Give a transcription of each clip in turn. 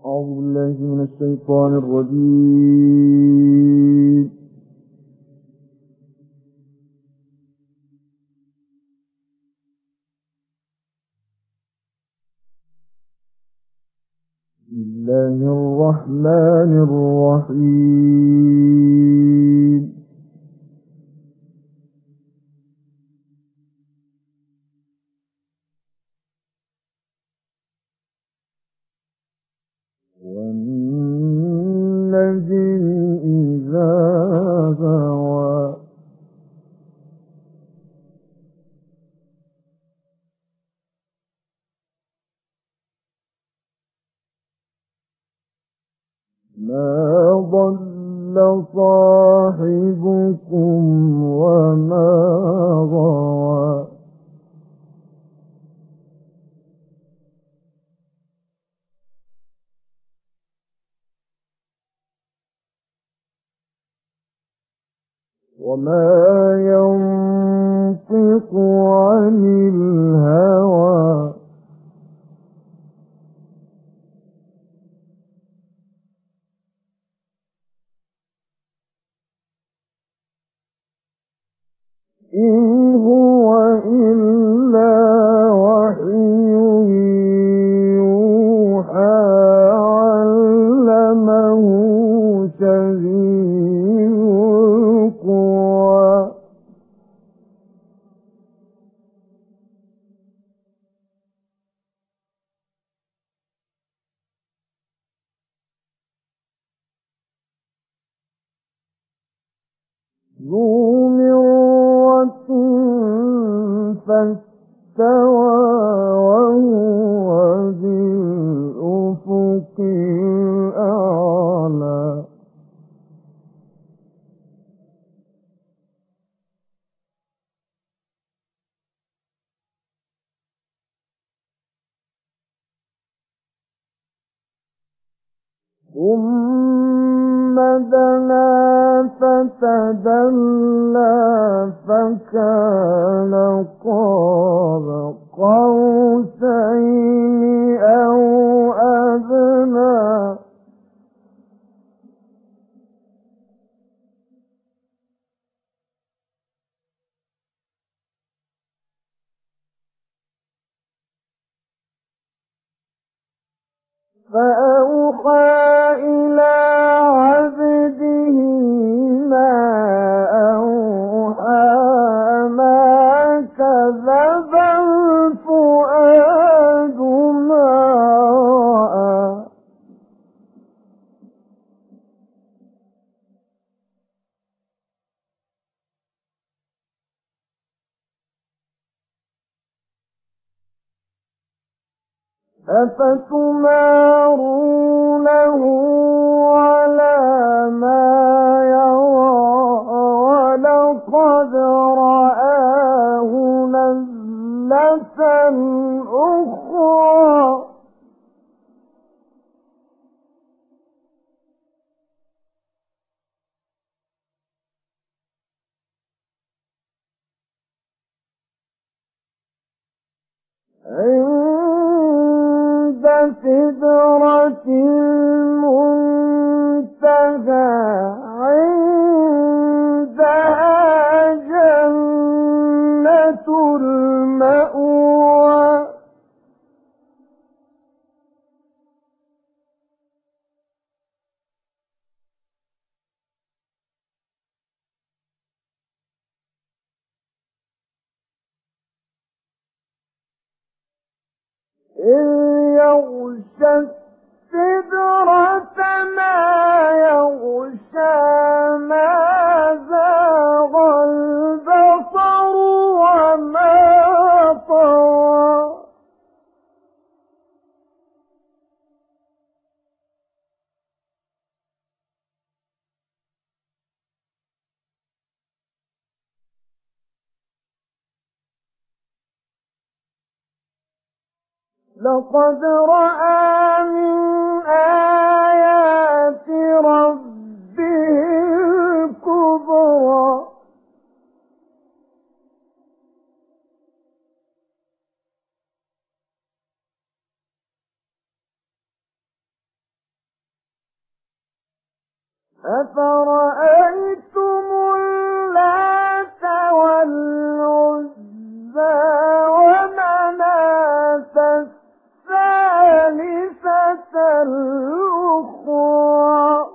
أعوذ بالله من الشيطان الرجيم. بسم الله الرحمن الرحيم. والنجم إذا هوى ما ضل صاحبكم وما غوى وما ينطق عن الهوى إن هو إلا وحي يوحى علمه شديد القوى ذو مرة فاستوى وهو بالأفق الأعلى ثم دنا فتدلى فكان قاب قوسين أو أدنى فأوحى إلى عبده ما أوحى ما كذب الفؤاد ما رأى أفتمارونه على ما يرى ولقد رآه نزلة أخرى عند سدرة المنتهى عندها جنة المأوى إذ يغشى السدرة ما يغشى ما زاغ البصر وما طغى لقد رأى من آيات ربه الكبرى أفرأيتم اللات والعزى ومناة الثالثة الأخرى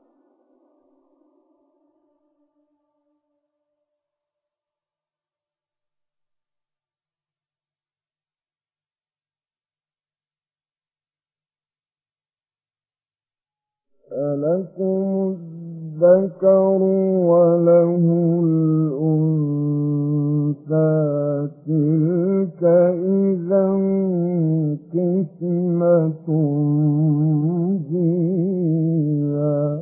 ألكم الذكر وله الأنثى تلك إذا قسمة ضيزى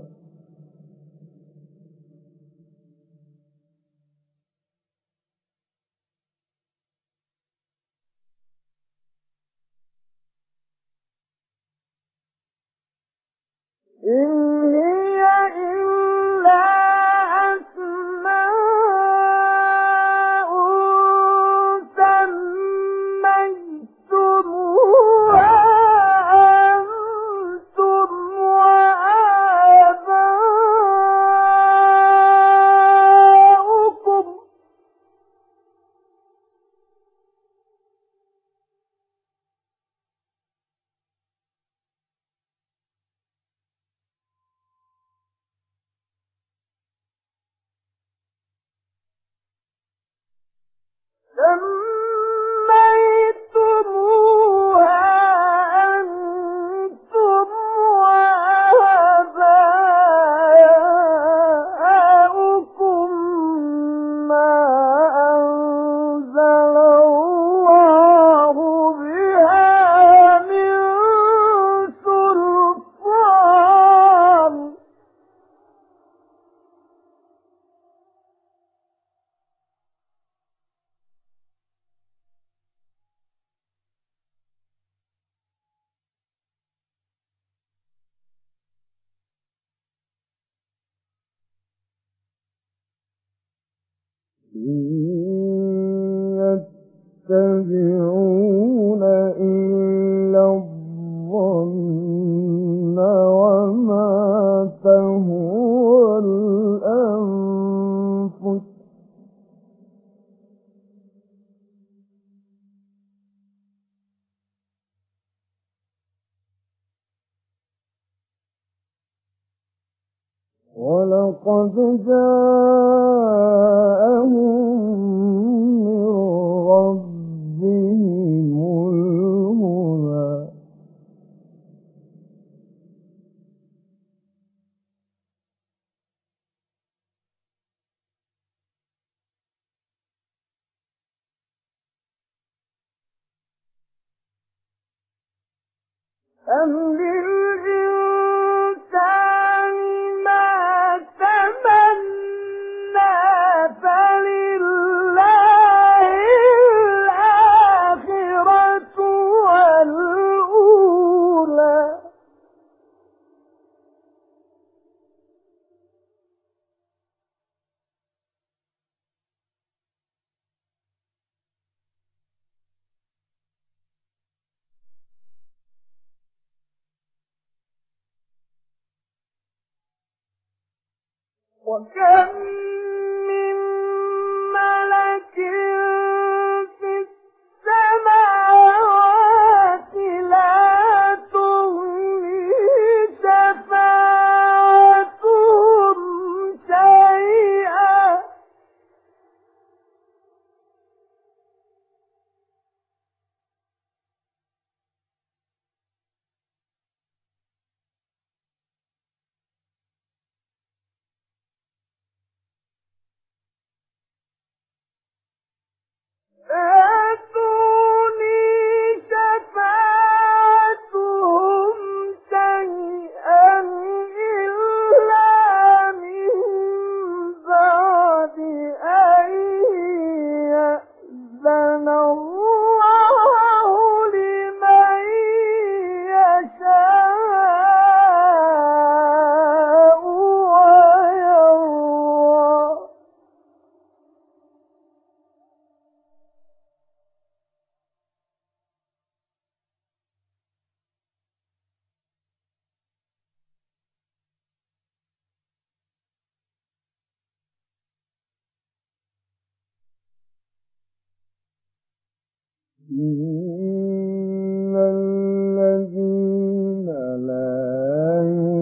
إن هي إلا أسماء سميتموها أنتم وآباؤكم سميتموها أنتم وآباؤكم ما أنزل الله بها من سلطان يتبعون إلا الظن وما تهوى الأنفس ولقد جاءهم من ربهم الهدى أم للإنسان ما تمنى فلله الآخرة والأولى وكم من ملك في السماوات لا تغني شفاعتهم شيئا إن الذين لا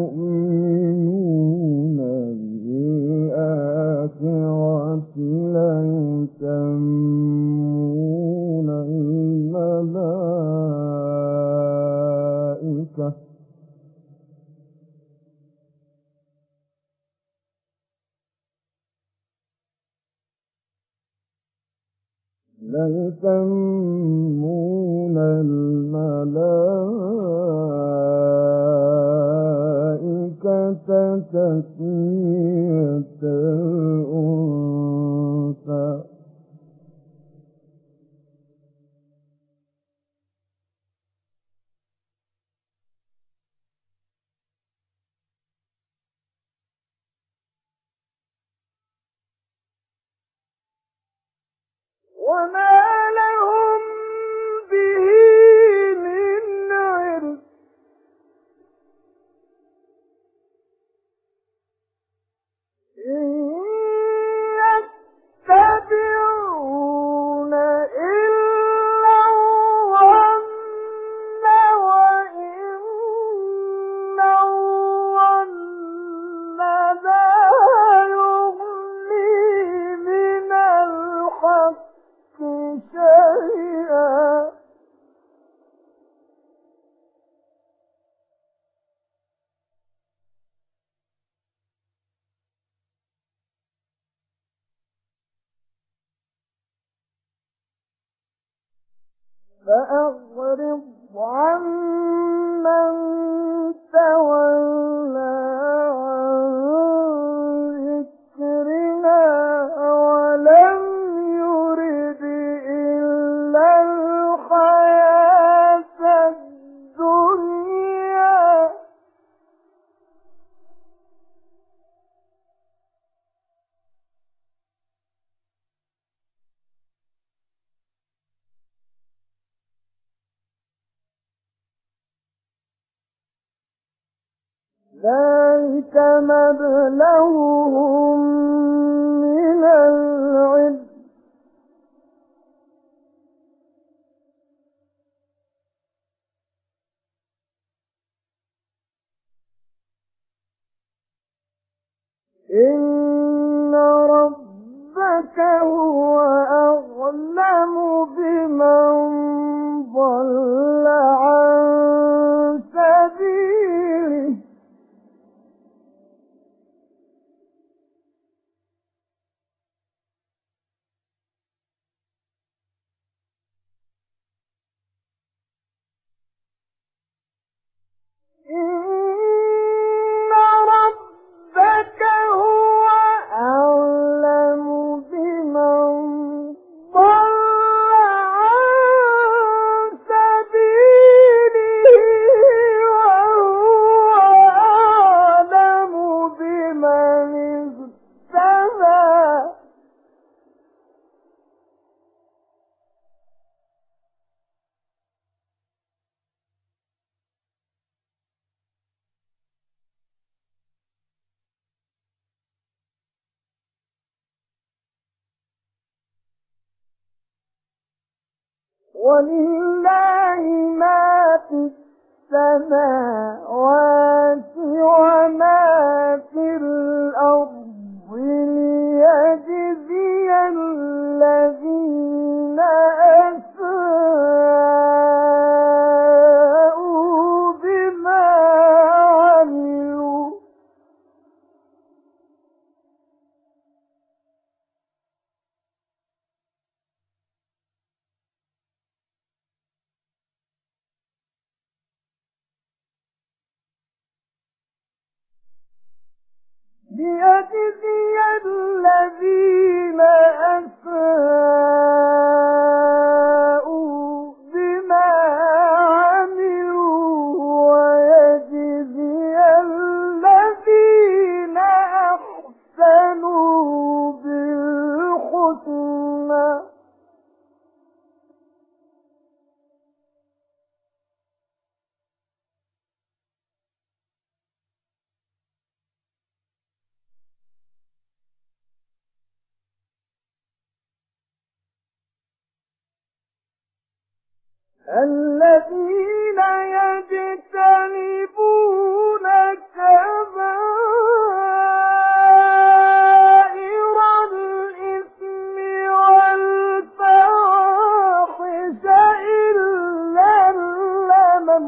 يؤمنون بالآخرة ليسمون الملائكة تسمية الأنثى وما لهم به من علم إن يتبعون إلا الظن وإن الظن لا يغني من الحق شيئا فأعرض عمن تولى عن ذكرنا ولم يرد إلا الحياة الدنيا ذلك مبلغهم من العلم إن ربك هو أعلم بمن ضل عن سبيله إن ربك هو أعلم بمن ضل عن سبيله وهو أعلم بمن اهتدى ولله ما في السماوات وما في الأرض ليجزي الذين أساءوا بما عملوا ليجزي الذين أساءوا بما عملوا ويجزي الذين أحسنوا بالحسنى الذين يجتنبون كبائر الإثم والفواحش إلا اللمم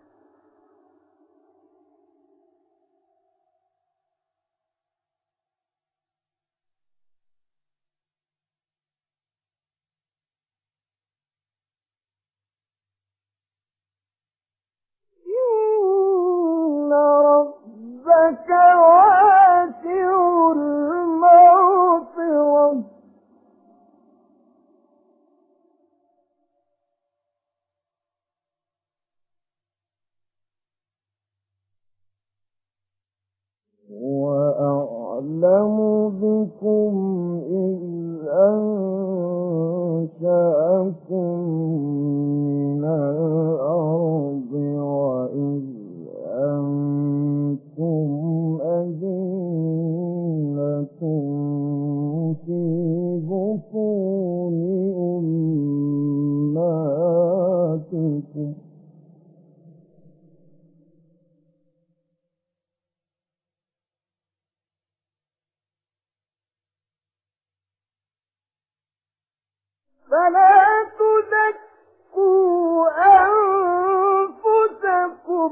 إن ربك واسع المغفرة هو أعلم بكم إذ أنشأكم من الأرض وإذ أنتم أجنة في بطون أمهاتكم فلا تزكوا أنفسكم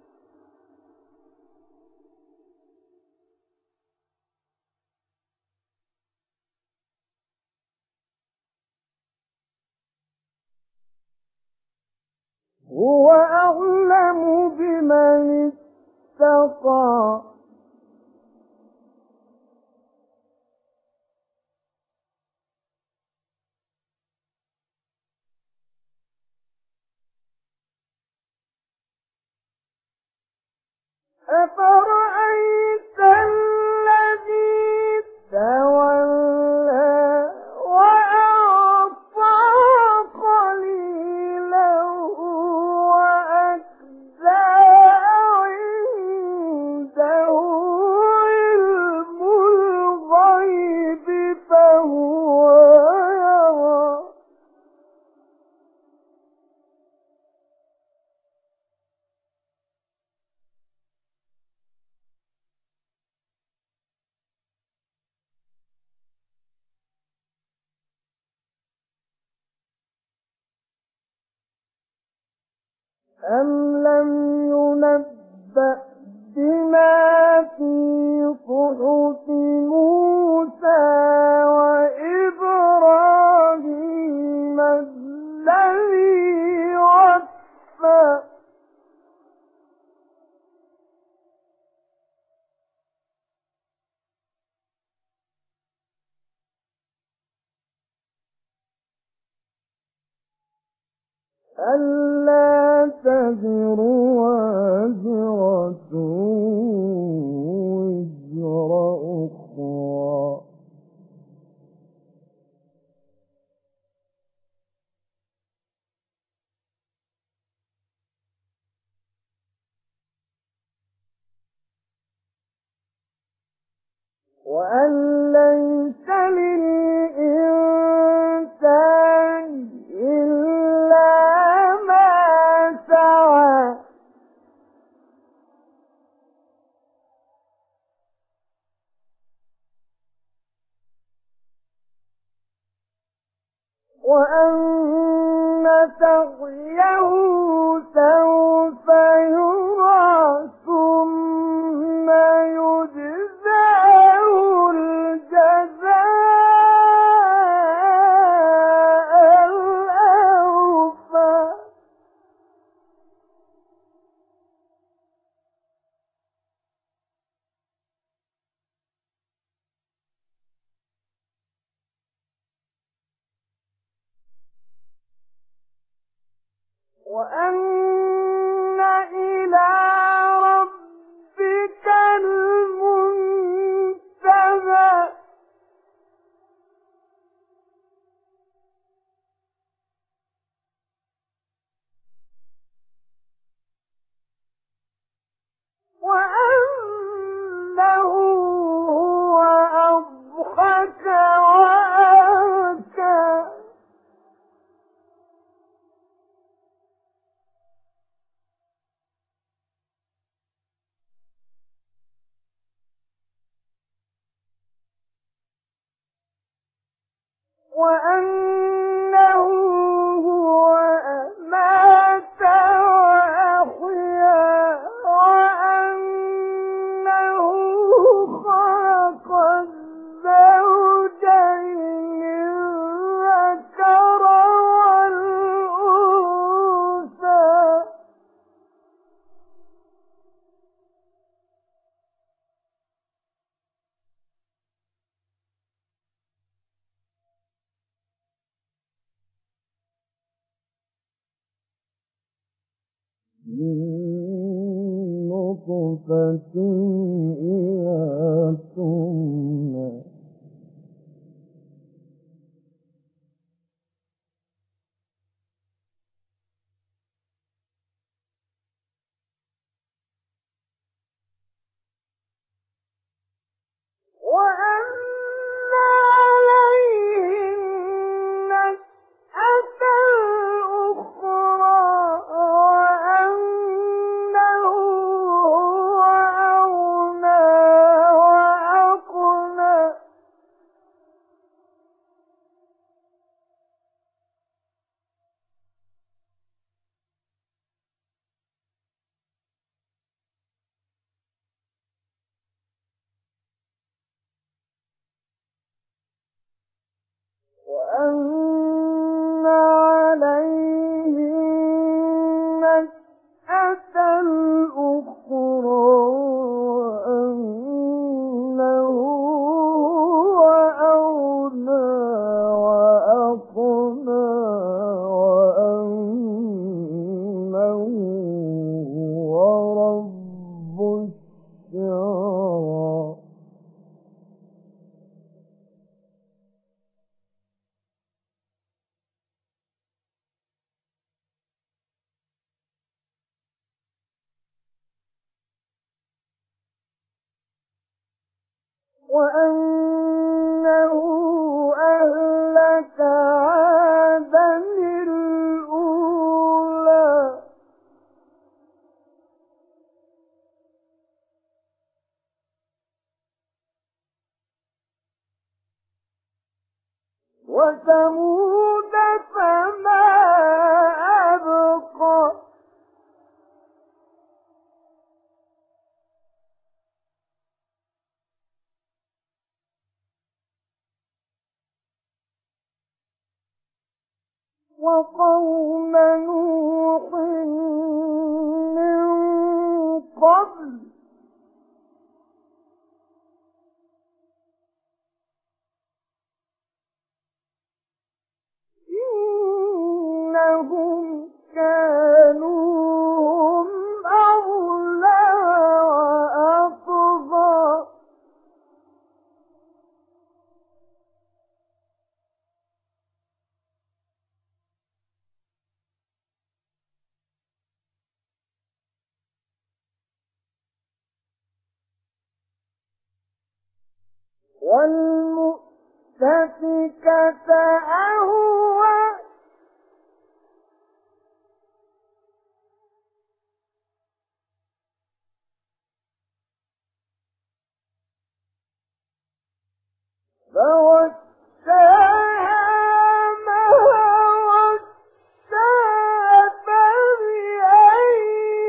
هو أعلم بمن اتقى أفرأيت الذي تولى وأعطى قليلا وأكدى عنده علم الغيب فهو يرى أم لم ينبأ بما في صحف موسى وإبراهيم الذي وفى ألا تزر وازرة وزر أخرى وأن ليس للإنسان إلا ما سعى وأن سعيه سوف يرى ثم يجزاه الجزاء الأوفى وأن إلى ربك المنتهى وأنه هو أضحك وأبكى وأنه هو أمات وأحيا وأنه خلق الزوجين الذكر والأنثى من نطفة إذا تمنى وأن عليه النشأة الأخرى وأنه هو أغنى وأقنى وأن عليه النشأة الأخرى وأنه هو أغنى وأقنى وأنه هو رب الشعرى وأنه أهلك عادا الأولى وثمود فما أبقى وقوم نوح من قبل إنهم كانوا هم أظلم وأطغى والمؤتفكة أهوى فغشاها ما غشا فبأي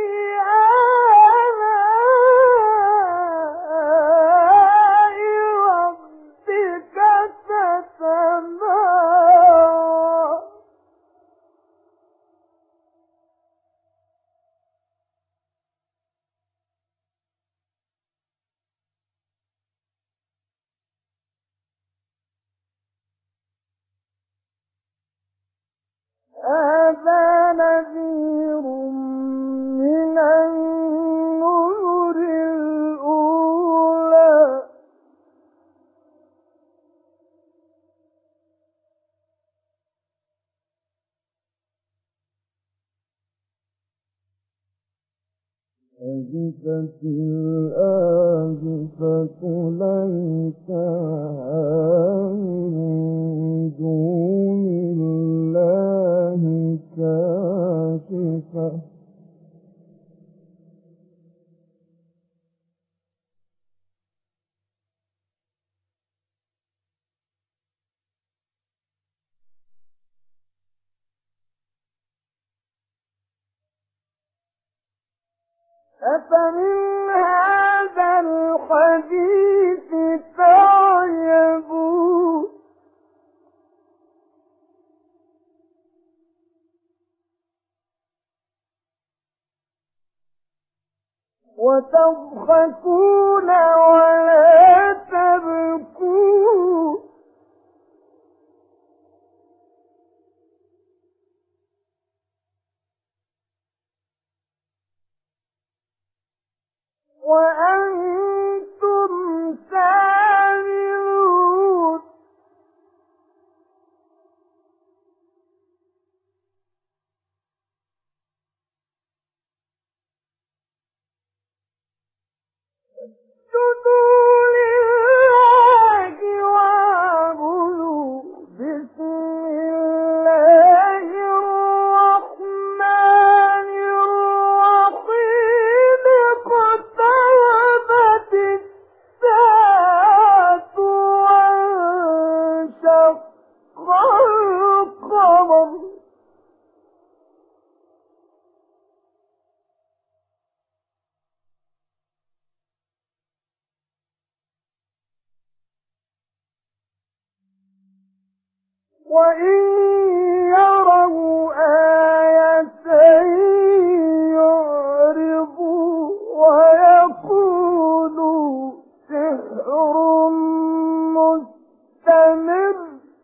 آلاء ربك تتمارى هذا نذير من النذر الأولى أزفت الآزفة ليس من دون الله كاشفة أفمن هذا الحديث تعجبون وتضحكون ولا تبكون وأنتم سامرون اسجدوا لله واعبدوا بسم الله الرحمن الرحيم اقتربت الساعة وانشق القمر وإن يروا آية يعرضوا ويقولوا سحر مستمر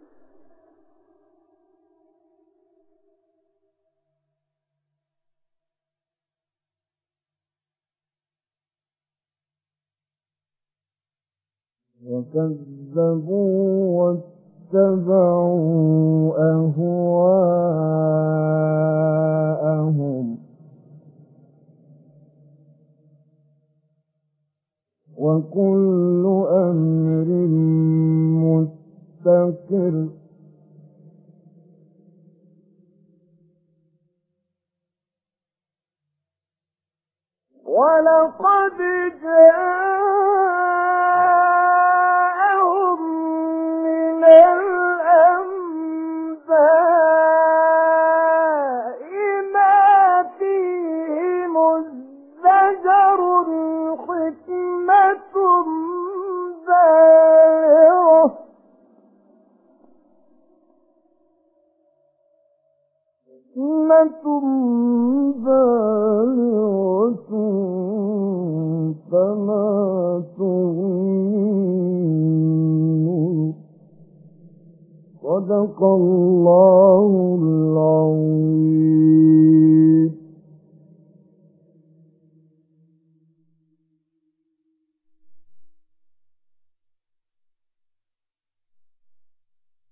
وكذبوا واتبعوا أهواءهم وكل أمر مستقر ولقد جاءهم من الأنباء ما فيه مزدجر حكمة بالغة فما تغني صدق الله العظيم.